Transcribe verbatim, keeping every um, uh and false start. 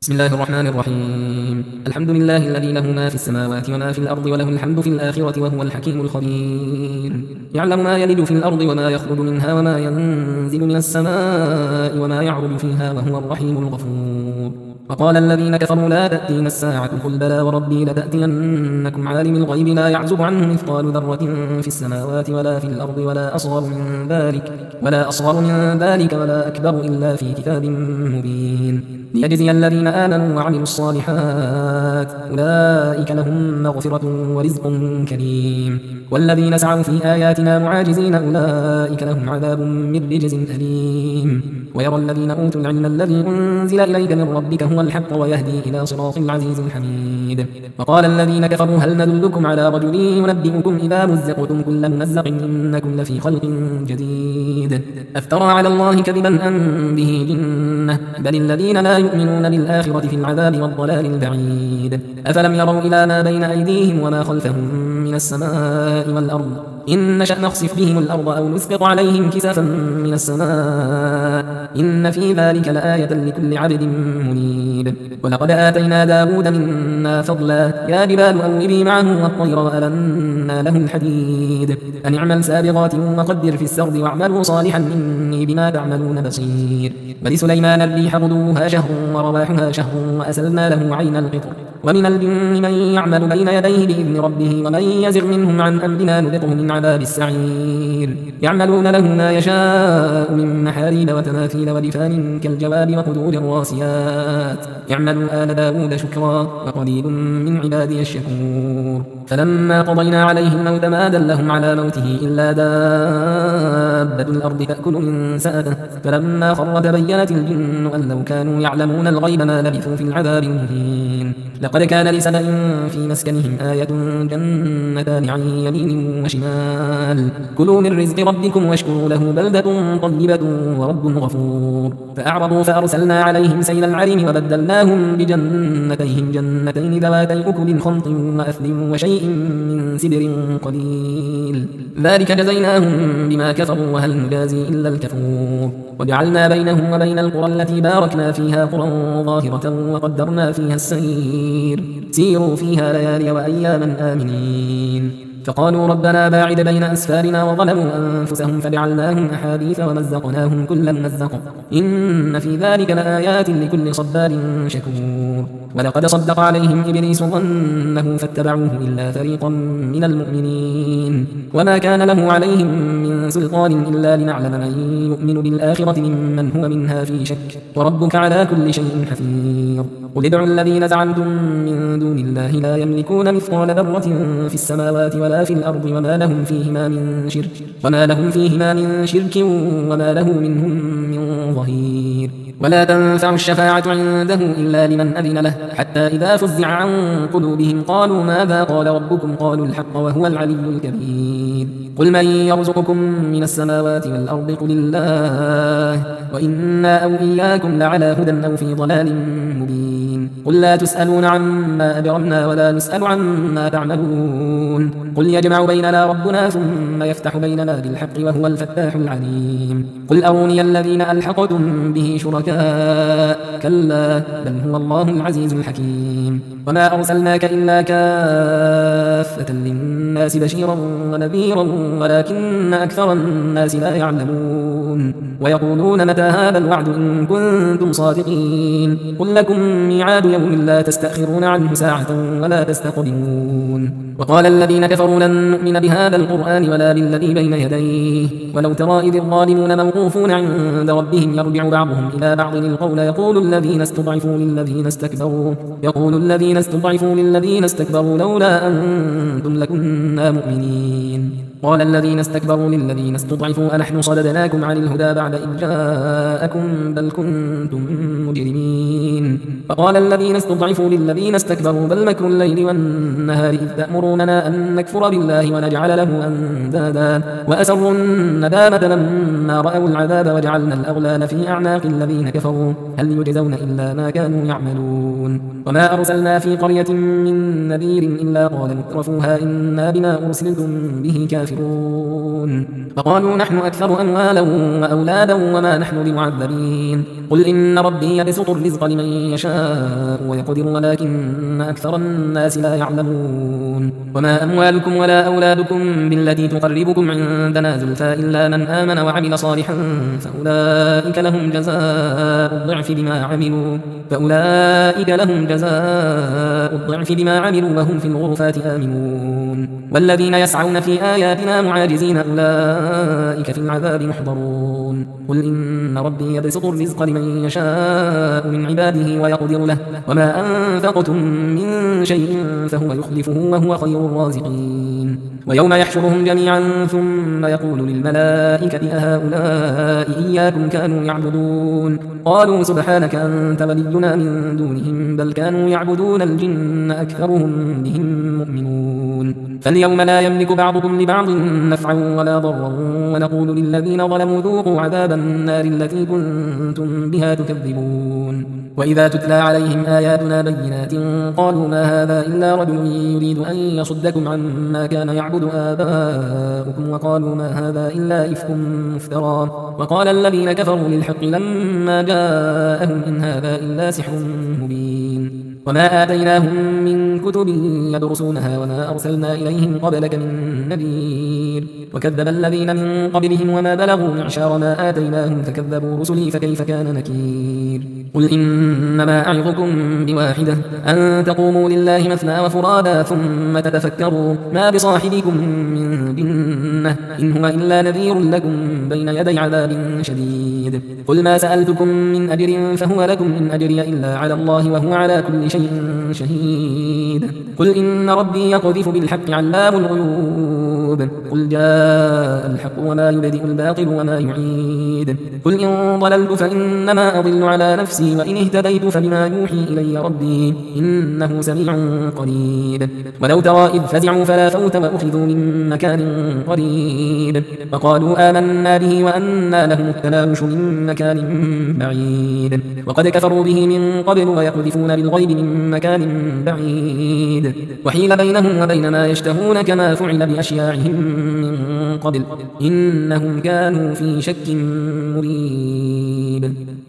بسم الله الرحمن الرحيم. الحمد لله الذي له ما في السماوات وما في الأرض وله الحمد في الآخرة وهو الحكيم الخبير. يعلم ما يلج في الأرض وما يخرج منها وما ينزل من السماء وما يعرج فيها وهو الرحيم الغفور. وقال الذين كفروا لا تأتينا الساعة قل بلى وربي لتأتينكم عالم الغيب لا يعزب عنه مثقال ذرة في السماوات ولا في الأرض ولا أصغر من ذلك ولا أصغر من ذلك ولا أكبر إلا في كتاب مبين ليجزي الذين آمنوا وعملوا الصالحات أولئك لهم مغفرة ورزق كريم. والذين سعوا في آياتنا معاجزين أولئك لهم عذاب من رجز أليم. ويرى الذين أوتوا العلم الذي أنزل إليك من ربك هو الحق ويهدي إلى صراط العزيز الحميد. وقال الذين كفروا هل ندلكم على رجل ينبئكم إذا مزقتم كل ممزق إنكم لفي خلق جديد أفترى على الله كذبا أم به جنة بل الذين لا يؤمنون بالآخرة في العذاب والضلال البعيد. أفلم يروا إلى ما بين أيديهم وما خلفهم من السماء والأرض إن نشأ نخسف بهم الأرض أو نسقط عليهم كسفا من السماء إن في ذلك لآية لكل عبد منيب. ولقد آتينا داود منا فضلا يا جبال أوبي معه والطير وألنا له الحديد أن اعمل سابغات وقدر في السرد واعملوا صالحا إني بما تعملون بصير. ولسليمان الريح غدوها شهر ورواحها شهر وأسلنا له عين القطر ومن الجن من يعمل بين يديه بإذن ربه ومن يزغ منهم عن أمرنا نذقه من عذاب السعير. يعملون له ما يشاء من محاريب وتماثيل ودفان كالجواب وقدور الراسيات اعملوا آل داود شكرا وقليل من عبادي الشكور. فلما قضينا عليه الموت ما دلهم على موته إلا دابة الأرض تأكل من سأته فلما خر تبينت الجن أن لو كانوا يعلمون الغيب ما لبثوا في العذاب المهين. لقد كان لسبأ في مسكنهم آية جنتان عن يمين وشمال كلوا من رزق ربكم واشكروا له بلدة طيبة ورب غفور. فأعرضوا فأرسلنا عليهم سيل العرم وبدلناهم بجنتيهم جنتين ذواتي أكل خمط وأثل وشيء من سدر قليل ذلك جزيناهم بما كفروا وهل نجازي إلا الكفور. وجعلنا بينهم وبين القرى التي باركنا فيها قرى ظاهرة وقدرنا فيها السير سيروا فيها ليالي وأياما آمنين. فقالوا ربنا باعد بين أسفارنا وظلموا أنفسهم فجعلناهم أحاديث ومزقناهم كل ممزق إن في ذلك لآيات لكل صبار شكور. ولقد صدق عليهم إبليس ظنه فاتبعوه إلا فريقا من المؤمنين وما كان له عليهم من سلطان إلا لنعلم من يؤمن بالآخرة ممن هو منها في شك وربك على كل شيء حفيظ. قل ادعوا الذين زعمتم من دون الله لا يملكون مثقال ذرة في السماوات ولا في الأرض وما لهم فيهما من شرك وما لهم فيهما من شرك وما له منهم من ظهير. ولا تنفع الشفاعة عنده إلا لمن أذن له حتى إذا فزع عن قلوبهم قالوا ماذا قال ربكم قالوا الحق وهو العلي الكبير. قل من يرزقكم من السماوات والأرض قل الله وإنا أو إياكم لعلى هدى أو في ضلال مبين. قل لا تسألون عما أجرمنا ولا نسأل عما تعملون قل يجمع بيننا ربنا ثم يفتح بيننا بالحق وهو الفتاح العليم. قل أروني الذين ألحقتم به شركاء كلا بل هو الله العزيز الحكيم. وما أرسلناك إلا كافة للناس بشيرا ونذيرا ولكن أكثر الناس لا يعلمون ويقولون متى هذا الوعد إن كنتم صادقين قل لكم ميعاد يوم لا تستأخرون عنه ساعة ولا تستقدمون. وقال الذين كفروا لن نؤمن بهذا القرآن ولا بالذي بين يديه ولو ترى إذ الظالمون موقوفون عند ربهم يرجع بعضهم إلى بعض القول يقول الذين استضعفوا للذين استكبروا يقول الذين استضعفوا للذين استكبروا لولا أنتم لكنا مؤمنين قال الذين استكبروا للذين استضعفوا أنحن صددناكم عن الهدى بعد إذ جاءكم بل كنتم مجرمين. فقال الذين استضعفوا للذين استكبروا بل مكر الليل والنهار إذ تأمروننا أن نكفر بالله ونجعل له أندادا وأسروا الندامة لما رأوا العذاب وجعلنا الأغلال في أعناق الذين كفروا هل يجزون إلا ما كانوا يعملون. وما أرسلنا في قرية من نذير إلا قال مترفوها إنا بما أرسلتم به كافرون فقالوا نحن أكثر أموالا وأولادا وما نحن بمعذبين. قل إن ربي يبسط الرزق لمن يشاء يشاء ويقدر ولكن أكثر الناس لا يعلمون. وما أموالكم ولا أولادكم بالتي تقربكم عندنا زلفى إلا من آمن وعمل صالحا فأولئك لهم جزاء الضعف بما عملوا فأولئك لهم جزاء الضعف بما عملوا وهم في الغرفات آمنون. والذين يسعون في آياتنا معاجزين أولئك في العذاب محضرون. قل إن ربي يبسط الرزق لمن يشاء من عباده ويقدر له وما أنفقتم من شيء فهو يخلفه وهو خير الرازقين. ويوم يحشرهم جميعا ثم يقول للملائكة أهؤلاء إياكم كانوا يعبدون قالوا سبحانك أنت ولينا من دونهم بل كانوا يعبدون الجن أكثرهم بهم مؤمنون. فاليوم لا يملك بعضكم لبعض نفعا ولا ضرا ونقول للذين ظلموا ذوقوا عذاب النار التي كنتم بها تكذبون. وإذا تتلى عليهم آياتنا بينات قالوا ما هذا إلا رجل يريد أن يصدكم عما كان يعبد آباؤكم وقالوا ما هذا إلا إفك مفترى وقال الذين كفروا للحق لما جاءهم إن هذا إلا سحر مبين. وما آتيناهم من كتب يدرسونها وما أرسلنا إليهم قبلك من نذير وكذب الذين من قبلهم وما بلغوا معشار ما آتيناهم فكذبوا رسلي فكيف كان نكير. قل إنما أعظكم بواحدة أن تقوموا لله مثنى وفرادا ثم تتفكروا ما بصاحبكم من جنة إن هو إلا نذير لكم بين يدي عذاب شديد. قل ما سألتكم من أجر فهو لكم إن أجري إلا على الله وهو على كل شيء شهيد. قل إن ربي يقذف بالحق علام الغيوب قل جاء الحق وما يبدئ الباطل وما يعيد. قل إن ضللت فإنما أضل على نفسي وإن اهتديت فبما يوحي إلي ربي إنه سميع قريب. ولو ترى إذ فزعوا فلا فوت وأخذوا من مكان قريب وقالوا آمنا به وأنى لهم التناوش من مكان بعيد وقد كفروا به من قبل ويقذفون بالغيب من مكان بعيد وحيل بينهم وبين ما يشتهون كما فعل بأشياعهم من قبل إنهم كانوا في شك مريب.